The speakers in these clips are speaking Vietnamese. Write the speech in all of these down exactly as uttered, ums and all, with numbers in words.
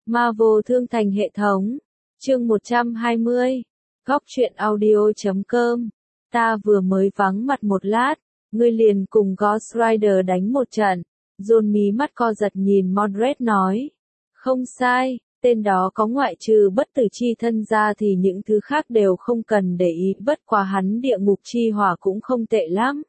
Marvel Thương Thành hệ thống. Chương một trăm hai mươi. Góc truyện audio chấm com. Ta vừa mới vắng mặt một lát, ngươi liền cùng Ghost Rider đánh một trận. John mí mắt co giật nhìn Mordred nói. Không sai, tên đó có ngoại trừ bất tử chi thân ra thì những thứ khác đều không cần để ý, bất quá hắn địa ngục chi hỏa cũng không tệ lắm.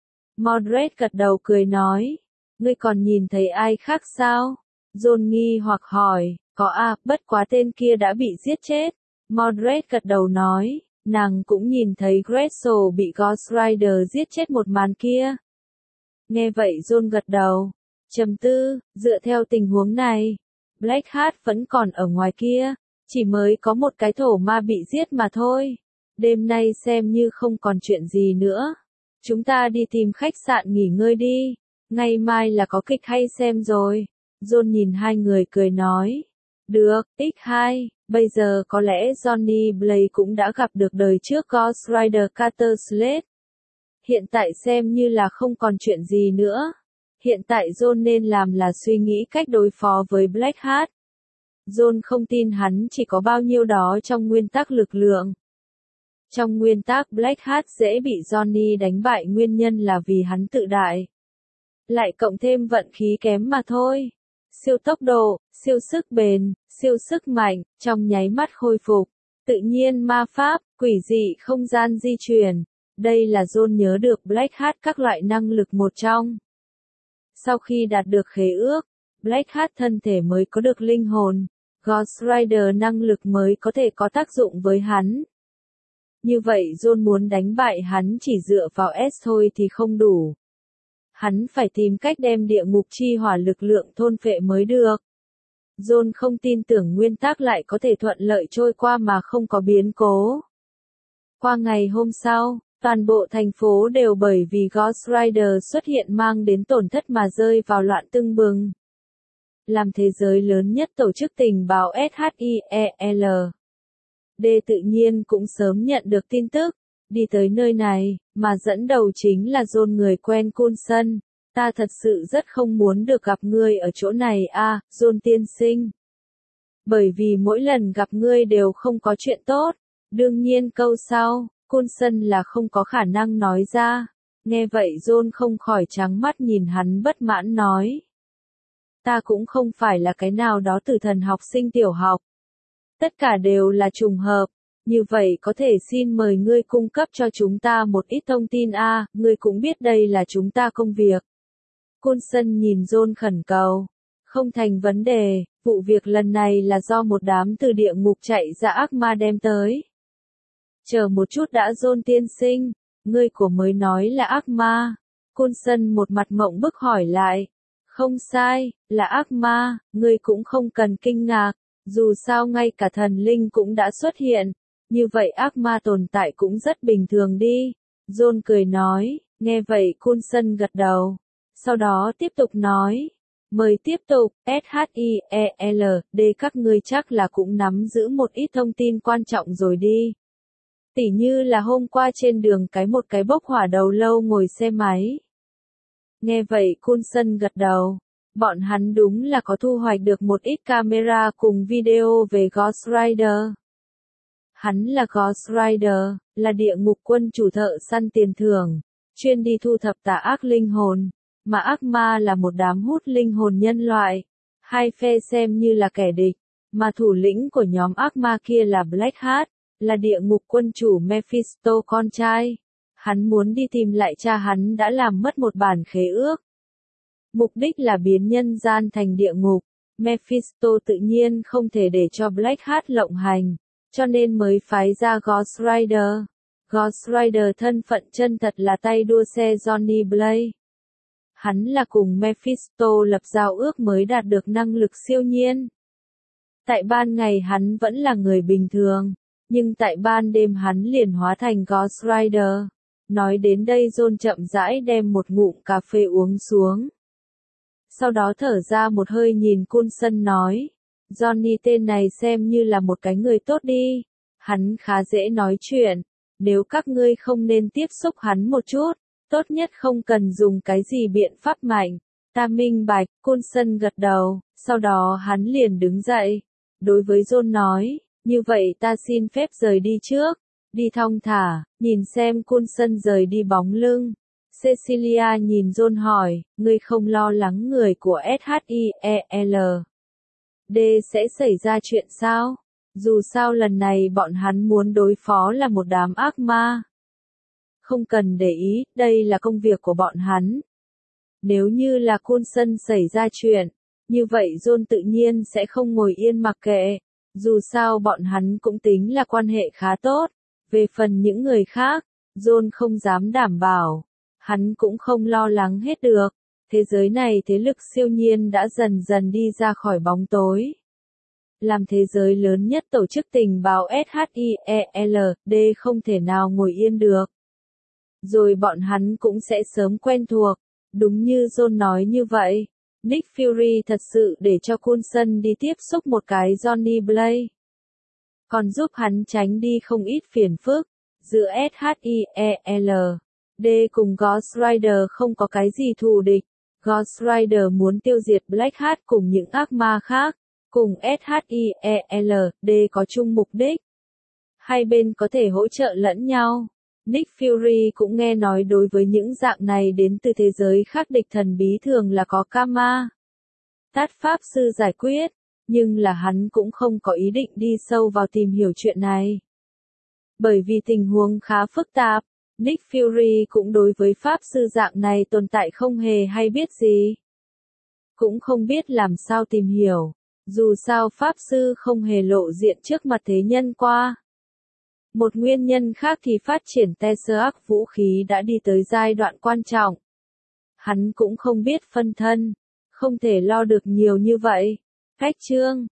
Mordred gật đầu cười nói. Ngươi còn nhìn thấy ai khác sao? John nghi hoặc hỏi. Có a, bất quá tên kia đã bị giết chết. Mordred gật đầu nói, nàng cũng nhìn thấy Gretel bị Ghost Rider giết chết một màn kia. Nghe vậy John gật đầu. Trầm tư, dựa theo tình huống này, Blackheart vẫn còn ở ngoài kia, chỉ mới có một cái thổ ma bị giết mà thôi. Đêm nay xem như không còn chuyện gì nữa. Chúng ta đi tìm khách sạn nghỉ ngơi đi, ngày mai là có kịch hay xem rồi. John nhìn hai người cười nói. Được, x hai, bây giờ có lẽ Johnny Blaze cũng đã gặp được đời trước Ghost Rider Carter Slade. Hiện tại xem như là không còn chuyện gì nữa. Hiện tại John nên làm là suy nghĩ cách đối phó với Blackheart. John không tin hắn chỉ có bao nhiêu đó trong nguyên tắc lực lượng. Trong nguyên tắc Blackheart dễ bị Johnny đánh bại nguyên nhân là vì hắn tự đại. Lại cộng thêm vận khí kém mà thôi. Siêu tốc độ, siêu sức bền, siêu sức mạnh, trong nháy mắt khôi phục. Tự nhiên ma pháp, quỷ dị không gian di chuyển. Đây là John nhớ được Blackheart các loại năng lực một trong. Sau khi đạt được khế ước, Blackheart thân thể mới có được linh hồn. Ghost Rider năng lực mới có thể có tác dụng với hắn. Như vậy John muốn đánh bại hắn chỉ dựa vào S thôi thì không đủ. Hắn phải tìm cách đem địa ngục chi hỏa lực lượng thôn phệ mới được. John không tin tưởng nguyên tắc lại có thể thuận lợi trôi qua mà không có biến cố. Qua ngày hôm sau, toàn bộ thành phố đều bởi vì Ghost Rider xuất hiện mang đến tổn thất mà rơi vào loạn tưng bừng. Làm thế giới lớn nhất tổ chức tình báo S H I E L D tự nhiên cũng sớm nhận được tin tức. Đi tới nơi này, mà dẫn đầu chính là John người quen Coulson. Ta thật sự rất không muốn được gặp ngươi ở chỗ này a, à, John tiên sinh. Bởi vì mỗi lần gặp ngươi đều không có chuyện tốt. Đương nhiên câu sau, Coulson là không có khả năng nói ra. Nghe vậy John không khỏi trắng mắt nhìn hắn bất mãn nói. Ta cũng không phải là cái nào đó tử thần học sinh tiểu học. Tất cả đều là trùng hợp. Như vậy có thể xin mời ngươi cung cấp cho chúng ta một ít thông tin a, à, ngươi cũng biết đây là chúng ta công việc. Coulson nhìn John khẩn cầu. Không thành vấn đề, vụ việc lần này là do một đám từ địa ngục chạy ra ác ma đem tới. Chờ một chút đã John tiên sinh, ngươi của mới nói là ác ma. Coulson một mặt mộng bức hỏi lại. Không sai, là ác ma, ngươi cũng không cần kinh ngạc, dù sao ngay cả thần linh cũng đã xuất hiện. Như vậy ác ma tồn tại cũng rất bình thường đi. John cười nói, nghe vậy Coulson gật đầu. Sau đó tiếp tục nói. Mời tiếp tục, S H I E L D các ngươi chắc là cũng nắm giữ một ít thông tin quan trọng rồi đi. Tỉ như là hôm qua trên đường cái một cái bốc hỏa đầu lâu ngồi xe máy. Nghe vậy Coulson gật đầu. Bọn hắn đúng là có thu hoạch được một ít camera cùng video về Ghost Rider. Hắn là Ghost Rider, là địa ngục quân chủ thợ săn tiền thưởng, chuyên đi thu thập tà ác linh hồn, mà ác ma là một đám hút linh hồn nhân loại. Hai phe xem như là kẻ địch, mà thủ lĩnh của nhóm ác ma kia là Blackheart, là địa ngục quân chủ Mephisto con trai. Hắn muốn đi tìm lại cha hắn đã làm mất một bản khế ước. Mục đích là biến nhân gian thành địa ngục. Mephisto tự nhiên không thể để cho Blackheart lộng hành. Cho nên mới phái ra Ghost Rider. Ghost Rider thân phận chân thật là tay đua xe Johnny Blaze. Hắn là cùng Mephisto lập giao ước mới đạt được năng lực siêu nhiên. Tại ban ngày hắn vẫn là người bình thường, nhưng tại ban đêm hắn liền hóa thành Ghost Rider. Nói đến đây John chậm rãi đem một ngụm cà phê uống xuống. Sau đó thở ra một hơi nhìn Coulson nói. Johnny tên này xem như là một cái người tốt đi. Hắn khá dễ nói chuyện. Nếu các ngươi không nên tiếp xúc hắn một chút, tốt nhất không cần dùng cái gì biện pháp mạnh. Ta minh bạch, Coulson gật đầu, sau đó hắn liền đứng dậy, đối với John nói, như vậy ta xin phép rời đi trước, đi thong thả, nhìn xem Coulson rời đi bóng lưng. Cecilia nhìn John hỏi, ngươi không lo lắng người của SHIELD sẽ xảy ra chuyện sao? Dù sao lần này bọn hắn muốn đối phó là một đám ác ma. Không cần để ý, đây là công việc của bọn hắn. Nếu như là Coulson xảy ra chuyện, như vậy John tự nhiên sẽ không ngồi yên mặc kệ. Dù sao bọn hắn cũng tính là quan hệ khá tốt. Về phần những người khác, John không dám đảm bảo. Hắn cũng không lo lắng hết được. Thế giới này thế lực siêu nhiên đã dần dần đi ra khỏi bóng tối. Làm thế giới lớn nhất tổ chức tình báo SHIELD không thể nào ngồi yên được. Rồi bọn hắn cũng sẽ sớm quen thuộc. Đúng như John nói như vậy. Nick Fury thật sự để cho Coulson đi tiếp xúc một cái Johnny Blaze. Còn giúp hắn tránh đi không ít phiền phức. Giữa SHIELD cùng Ghost Rider không có cái gì thù địch. Ghost Rider muốn tiêu diệt Black Hat cùng những ác ma khác. Cùng SHIELD có chung mục đích. Hai bên có thể hỗ trợ lẫn nhau. Nick Fury cũng nghe nói đối với những dạng này đến từ thế giới khác địch thần bí thường là có karma. Tát pháp sư giải quyết, nhưng là hắn cũng không có ý định đi sâu vào tìm hiểu chuyện này. Bởi vì tình huống khá phức tạp, Nick Fury cũng đối với pháp sư dạng này tồn tại không hề hay biết gì. Cũng không biết làm sao tìm hiểu, dù sao pháp sư không hề lộ diện trước mặt thế nhân qua. Một nguyên nhân khác thì phát triển Tesseract vũ khí đã đi tới giai đoạn quan trọng. Hắn cũng không biết phân thân, không thể lo được nhiều như vậy. Cách chương